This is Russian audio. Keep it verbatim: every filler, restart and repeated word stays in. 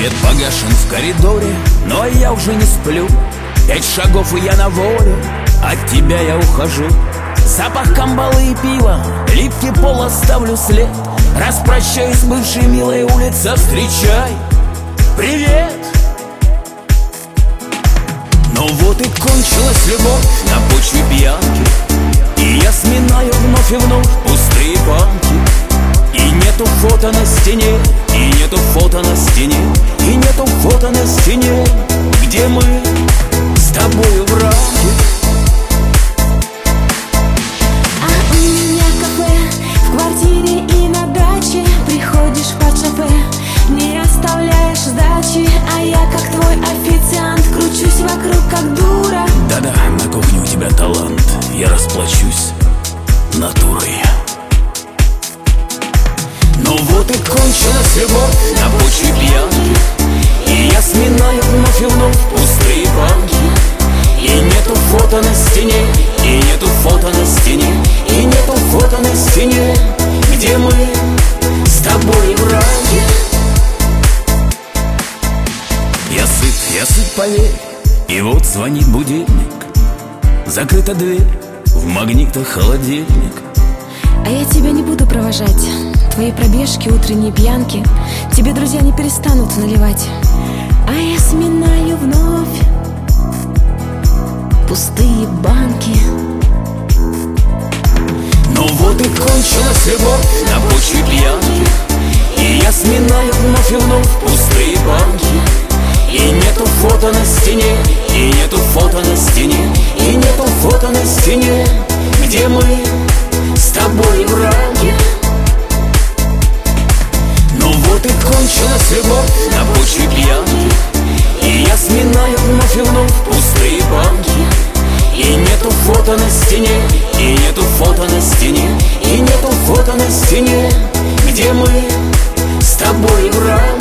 Свет погашен в коридоре, но я уже не сплю. Пять шагов и я на воле, от тебя я ухожу. Запах камбалы и пива, липкий пол оставлю след. Распрощаюсь с бывшей милой, улица, встречай, привет. Но вот и кончилась любовь на почве пьянки, и я сминаю вновь и вновь пустые банки. И нету фото на стене, и нету фото на стене, и нету фото на стене, где мы с тобою в рамке. А у меня кафе в квартире и на даче. Приходишь под шофе, не оставляешь сдачи, а я, как твой официант, кручусь вокруг, как дура. Да-да, на кухне у тебя талант, я расплачусь натурой. Ну вот и кончилась любовь на почве пьянки, и я сминаю вновь и вновь пустые банки. И нету фото на стене, и нету фото на стене, и нету фото на стене, где мы с тобой в рамке. Я сыт, я сыт, поверь, и вот звонит будильник. Закрыта дверь, в магнитах холодильник. А я тебя не буду провожать. Твои пробежки, утренние пьянки тебе друзья не перестанут наливать. А я сминаю вновь пустые банки. Ну вот и кончилась любовь на почве пьянки, и я сминаю вновь и вновь пустые банки. И нету фото на стене, и нету фото на стене, и нету фото на стене, где мы с тобой в рамке. Ну вот и кончилась любовь на почве пьянки, и я сминаю вновь и вновь пустые банки. И нету фото на стене, и нету фото на стене, и нету фото на стене, где мы с тобой в рамке.